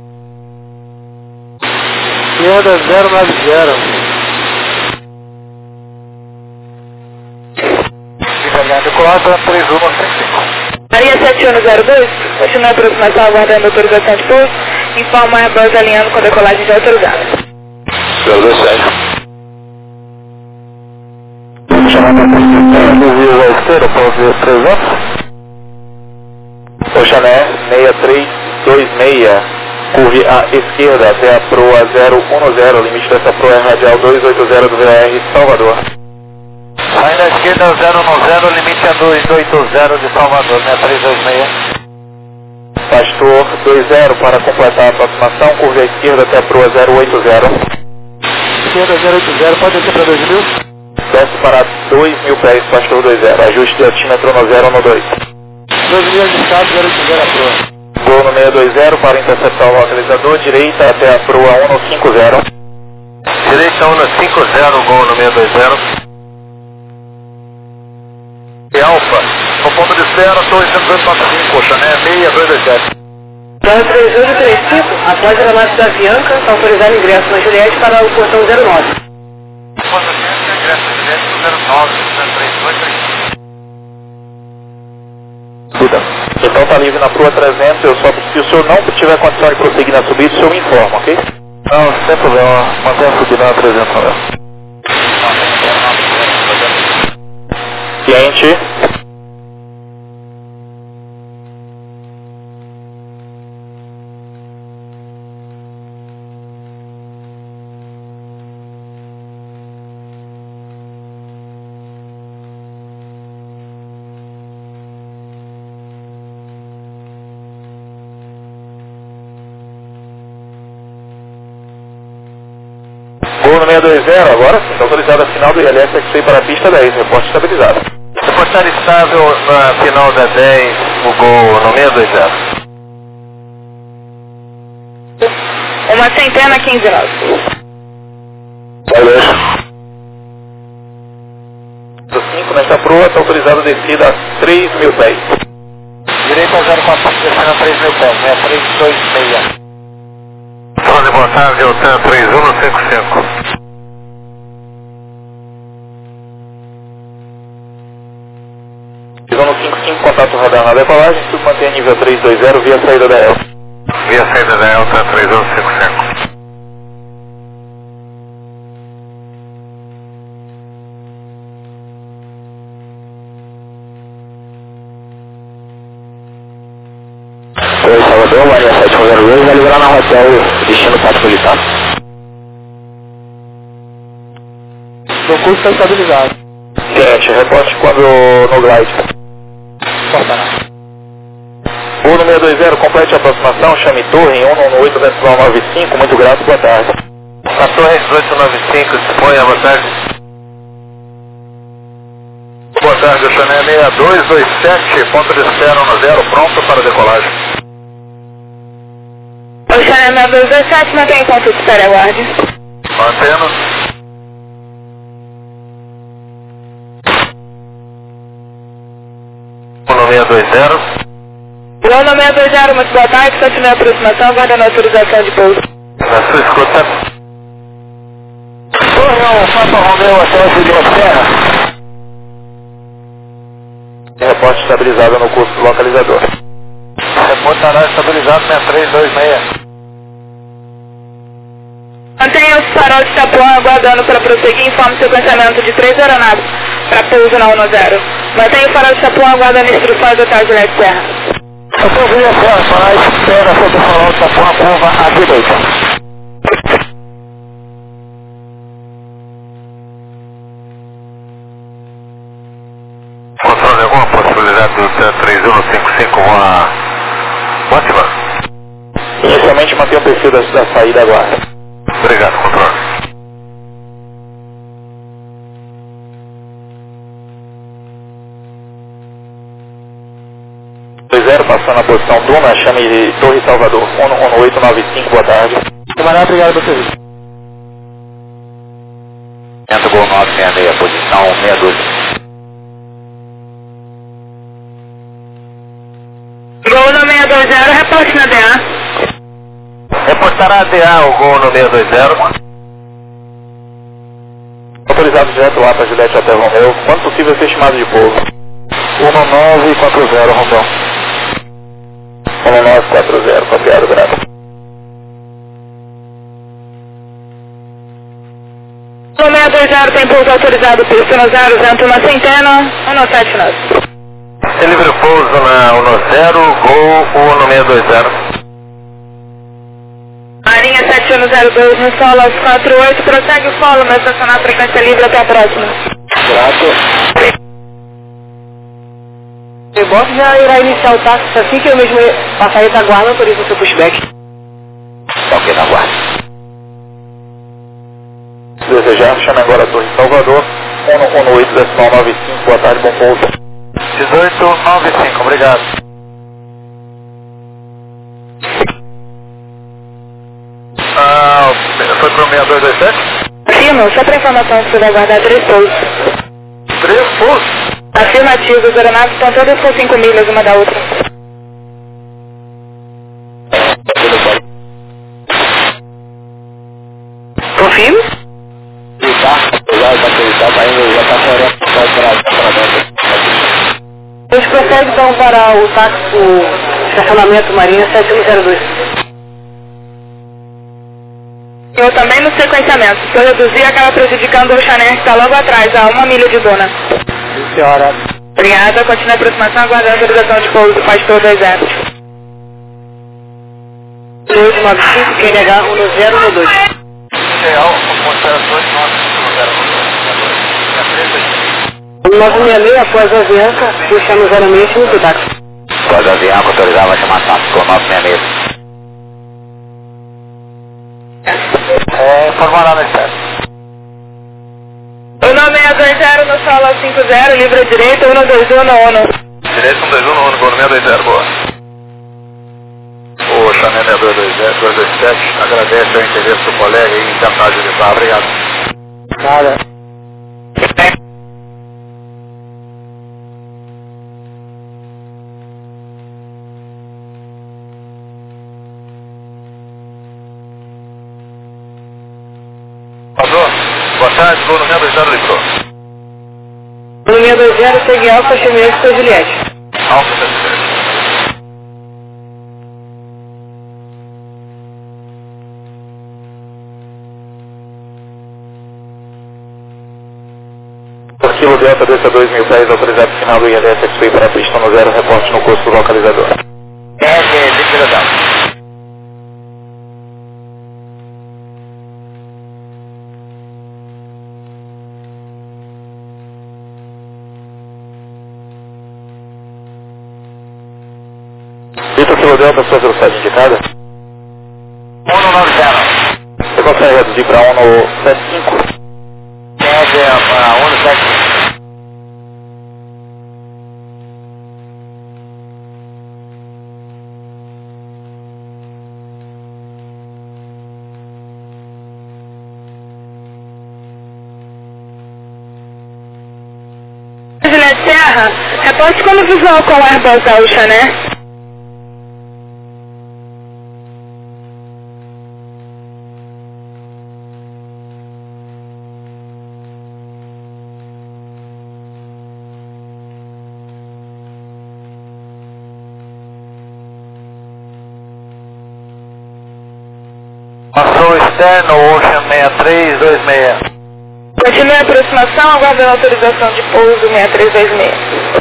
Esquerda zero nove zero. Decolar para três um cinco cinco. Maria sete um zero dois, continua a aproximação aguardando autorização de pouso. Informa a Airbus alinhando com a decolagem já autorizada. zero dois sete. Chamada desvio à esquerda, pouso trezentos. Oxané seis três dois seis, curve à esquerda até a proa zero um zero, limite dessa proa é radial dois oito zero do V O R Salvador. Aí na esquerda zero um zero, limite a dois oito zero de Salvador, né? três dois seis. Pastor dois zero para completar a aproximação, curva à esquerda até a proa zero oito zero. Esquerda zero oito zero, pode descer para dois mil? Desce para dois mil pés, Pastor dois zero, ajuste de altímetro no zero um dois. dois mil de estado, zero oito zero a proa. Voo no seis dois zero para interceptar o localizador, direita até a proa um cinco zero. Direita um cinco zero, gol no seis dois zero. E Alfa, no ponto de espera, torre cento e quarenta e cinco, Chané seis dois dois sete. Então, três oito três cinco, após a aeronave da Avianca, está autorizado ingresso na Juliette para o portão zero nove. Após a Avianca, ingresso na Juliette no zero nove, três dois três cinco. Então tá livre na proa trezentos, eu só, se o senhor não tiver condição de prosseguir na subida, o senhor me informa, ok? Não, sem problema, mantenha a subida na trezentos. Cliente. Gol no seis dois zero, agora sim, está autorizado a final do I L S X para a pista dez, reporte estabilizado. Reportar estável na final da dez, o gol no seis dois zero. Uma centena, quinze nove. Valeu. cinco nesta proa, está autorizado a descida a três mil pés. Direita zero quatro, descendo a três mil pés, né? três dois seis. Zona de boa tarde, Altan três um cinco cinco. Zona cinco cinco, contato radar na decolagem, tudo mantém nível três dois zero via saída da Elta. Via saída da Elta três um cinco cinco. Oi, Salvador, Maria sete um zero dois, vai liberar na hotel destino Pato Militar. O curso está estabilizado. Gente, reporte quando no glide. Cortará. O no seis dois zero, complete a aproximação, chame torre em um um oito decimal nove cinco, muito grato, boa tarde. A torre dezoito nove cinco, disponha, boa tarde. Boa tarde, Chané seis dois dois sete, ponto de espera no zero, pronto para decolagem. O Chané seis dois dois sete, mantém o ponto de espera, aguarde. Mantendo. No seis dois zero. Gol no seis dois zero, muito boa tarde, continue a aproximação, aguardando a autorização de pouso. Na sua escuta. Torre um, Papa Romeu, até a Juliana Serra. Reporte estabilizado no curso localizador. Reportará estabilizado na três dois seis. Mantenha os faróis de Tapuã aguardando para prosseguir, informe sequenciamento de três aeronaves para pouso na um zero. Mantenha o farol de Tapuã aguardando instruções da tarde Leste Serra. Eu estou vendo a Serra, faróis, espera sobre o farol de Tapuã, curva à direita. Controle alguma possibilidade do três um cinco cinco uma ótima? Inicialmente mantenha o perfil da, da saída agora. Obrigado, controle. dois zero, passando a posição Duna, chame Torre Salvador, um um oito nove cinco, boa tarde. Camarada, obrigado por você. Entra gol nove seis seis, posição seis dois. Gol no seis dois zero, reporte na D A. Reportará a D A o gol no seis dois zero. Autorizado direto lá para Juliette até Romeu, quanto possível ser estimado de pouso. um nove quatro zero, Romeu. um nove quatro zero, copiado, grato. No seis dois zero tem pouso autorizado pista no zero, vento uma centena, um sete nove. É livre pouso na um zero, gol no seis dois zero. Marinha sete um zero dois no solo aos quatro oito, prossegue o follow, vai estacionar a frequência livre até a próxima. Grato. O rebote já irá iniciar o táxi assim que eu mesmo passar a retaguarda, autorizo o seu pushback. Ok, na guarda. Se desejar, chame agora a Torre Salvador, um um oito decimal nove cinco, boa tarde, bom pouso. dezoito nove cinco, obrigado. Ah, foi pro seis dois dois sete? Sim, só para informação que você vai guardar três pousos. Três pousos? Afirmativo, as aeronaves estão todas com cinco milhas uma da outra. Confirme? A gente prossegue então para o táxi, o estacionamento Marinha sete um zero dois. Eu também no sequenciamento. Se eu reduzir, acaba prejudicando o Chanel que está logo atrás, a uma milha de Dona. Sim, senhora. Obrigada, continue a aproximação, aguardando a autorização de pouso do pastor dois zero. dois nove cinco, Q N H um zero um dois. Real, considera dois nove cinco zero um. nove seis seis, após a Avianca, puxamos zero seis seis no táxi. Após a Avianca, autorizar, vai chamar táxi com nove seis seis. É, formular no excesso. um nove seis dois zero no solo cinco zero, livre à direita, um dois um no ONU. Direito um dois um no ONU, seis dois zero, boa. O Chanel seis dois zero, dois dois sete, agradece o interesse do colega e tentar agilizar. Obrigado. Nada. Padrão, boa tarde, vou no seis dois zero, livrou. No seis dois zero, segue Alfa, Chimeiras para Juliette. Alfa seis sete. Por quilo Delta dois dois mil pés, autorizado final do I L S X P para a pista no zero, reporte no curso do localizador. É, é, liquidação. Vitor Kilo Delta, sua velocidade indicada? um no nove zero. Você consegue reduzir para um no sete cinco? É, para um no sete cinco. Juliette Serra, reporte como visual com o Airbus da Ucha, né? Passou externo, Ocean seis três dois seis. Continue a aproximação, aguardando a autorização de pouso seis três dois seis.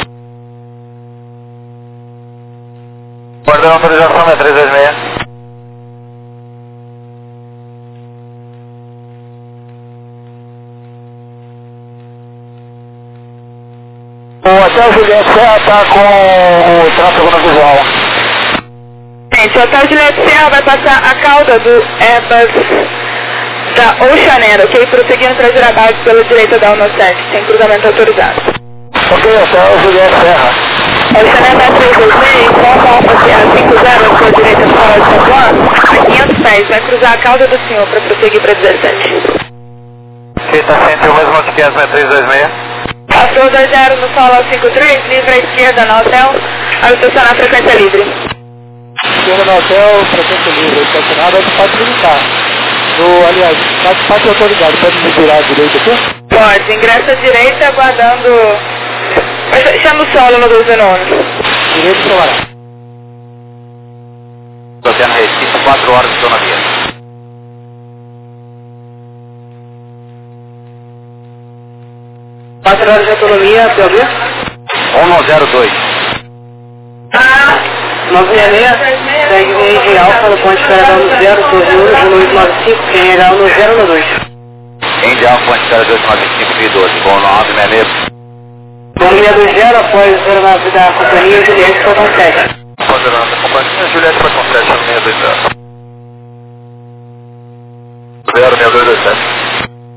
Guardando a autorização seis três dois seis. O Hotel Juliette Serra está com o tráfego na visual. Gente, o Hotel Juliette Serra vai passar a cauda do Airbus da Oceanair, ok? Prosseguindo para girar base pela direita da UNO sete, sem cruzamento autorizado. Ok, Hotel Juliette Serra. Oceanair seis três dois seis, informa Alfa C A cinco zero à sua direita no farol de São Juan, a quinhentos pés, vai cruzar a cauda do senhor para prosseguir para dezessete. Ok, está cento e um, mesmo quinhentos seis três dois seis. Passou dois zero no solo cinco três, livre à esquerda no hotel, ao estacionar a frequência livre. Esquerda no hotel, frequência livre, estacionado, pode limitar. Do, aliás, pode, pode autorizado, pode me virar à direita aqui? Pode, ingressa à direita, aguardando... Chama o solo no dois nove. Direito solará. Estou tendo Recife, quatro horas de autonomia. quatro horas de autonomia, P O B? um zero dois. Ah, nove seis seis, segue em Alfa no ponte Caradão no zero, dois um oito nove cinco, Q N H um zero um dois. Em Dial, ponte cara dois nove cinco e doze, bom nove seis seis. Bom seis dois zero, após a aeronave da companhia Juliette para com sete. Após a aeronave da companhia Juliette para com sete, seis dois zero. zero seis dois dois sete.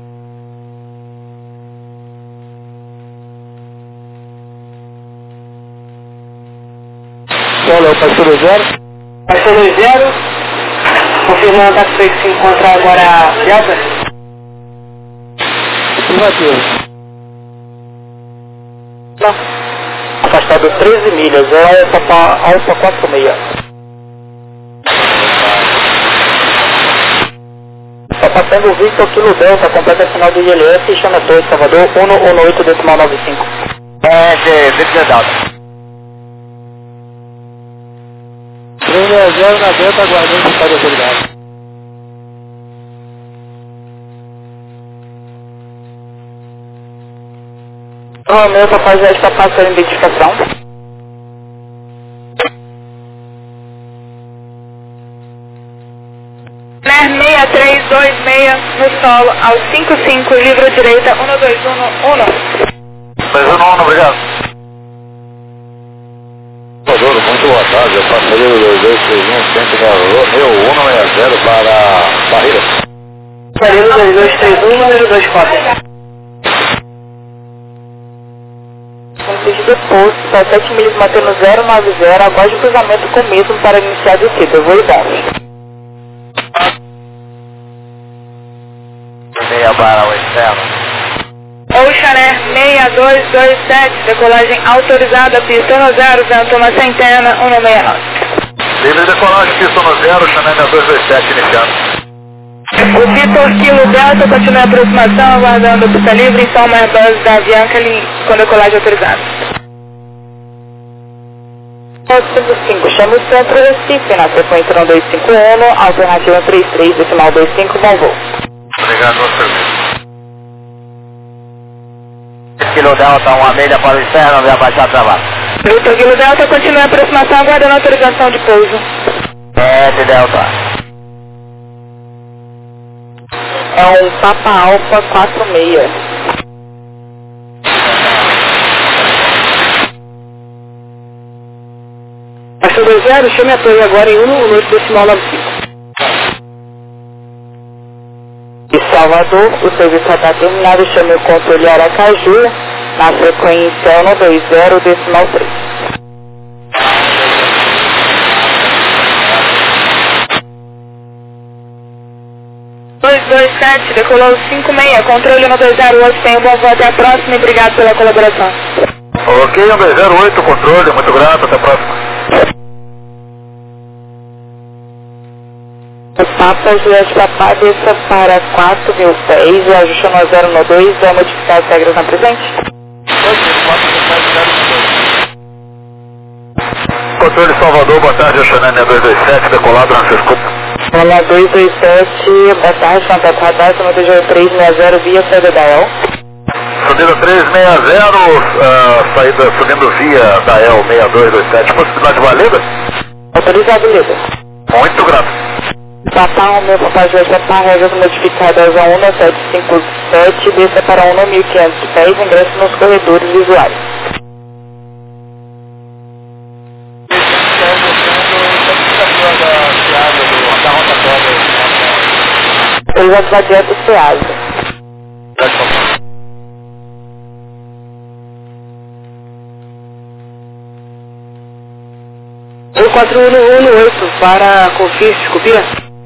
Olha, o pastor dois zero. Pastor dois zero, confirmando a taxa que se encontra agora a Delta. Afirmativo. Não. Afastado treze milhas, é Alfa, Alfa quatro seis. Está passando o Victor Kilo Delta, completa final do I L S e chama dois, Salvador, um um oito decimal nove cinco. É, de Victor Delta. três seis zero na Delta, aguardando o estado de autoridade. Romeu, Papai já está passando a identificação. seis três dois seis no solo, ao cinco cinco, livre direita, um dois um um. dois um um, obrigado. Salvador, muito boa tarde. Eu passageiro dois dois três um, centro da Romeu cento e sessenta para Barreira. Passageiro dois dois três um, número dois, cópia. Sentido oposto, para sete milhas mantendo zero nove zero, aguarde o cruzamento com o mesmo para iniciar a descida. Vou baixo. Meia para o externo. Ocean Air seis dois dois sete, decolagem autorizada, pista no zero, vento uma centena, um seis nove. Livre decolagem, pista no zero, Ocean Air seis dois dois sete iniciando. O Vitor Kilo Delta continua a aproximação, aguardando a pista livre, então uma Airbus da Avianca com decolagem autorizada. cinco cinco, chama o centro Recife, na sequência um dois cinco um, alternativa três três, decimal dois cinco, bom voo. Obrigado pelo serviço. Kilo Delta, uma milha para o externo, vai abaixar travado. Vitor Kilo Delta continua a aproximação, aguardando a autorização de pouso. sete Delta. É um Papa Alfa quatro seis. Baixou dois zero, chame a torre agora em um, noite decimal nove cinco. De Salvador, o serviço já está terminado, chame o controle Aracaju, na frequência um dois zero, decimal três. dois dois sete, decolou cinco seis, controle um dois zero oito, tenha um bom voo, até a próxima e obrigado pela colaboração. Ok, um dois zero oito, controle, muito grato, até a próxima. O Papa Juliette Papá desça para quatro mil pés e ajuste no zero no dois, vai modificar as regras na presente? Controle Salvador, boa tarde, Ocean Air seis dois dois sete, decolado, não se escuta. Olá, dois dois sete, boa tarde, contato radar, São Mateus três seis zero, via saída da E L. Subida três seis zero, uh, saída subindo via da E L seis dois dois sete, possibilidade válida? Autorizado, líder. Muito grato. Papá, o meu papai já está para regras modificadas a um sete cinco sete, desça para um mil e quinhentos pés, ingresso nos corredores visuais. Ele vai para direto do Ceasa. um quatro um um oito para Confis, copia.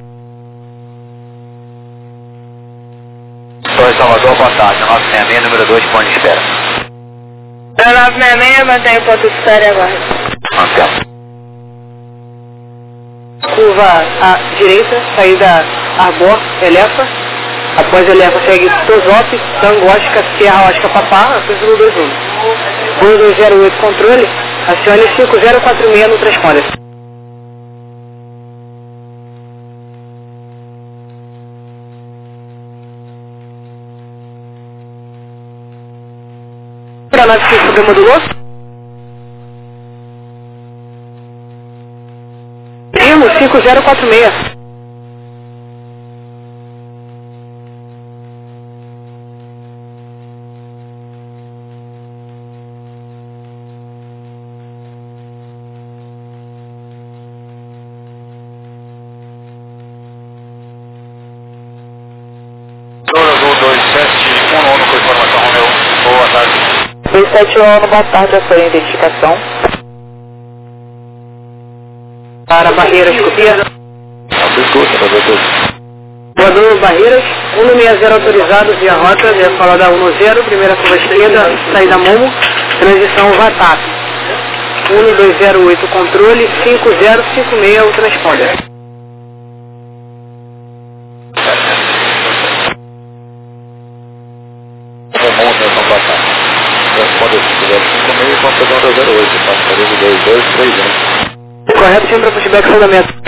Torre Salvador, boa tarde. nove seis seis, número dois, ponto de espera. nove seis seis, mantém o ponto de espera e aguarde. Mantendo. Curva à direita, saída Arbor, Elefa. Após Elefa segue Tosop, Tango, Oscar, Sierra, Oscar, Papá, apenas um dois um. um dois zero oito, controle, acione cinco zero quatro seis no transponder. Para nove cinco, programa do Loto. Primo, cinco zero quatro seis. dois sete um, boa tarde, a sua identificação. Para Barreiras, copia. Voador Barreiras, um seis zero autorizado via rota, via falada um zero, primeira curva esquerda, saída Momo, transição Vatap. um dois zero oito, controle, cinco zero cinco seis, o transponder. Correto, sempre para pushback fundamento.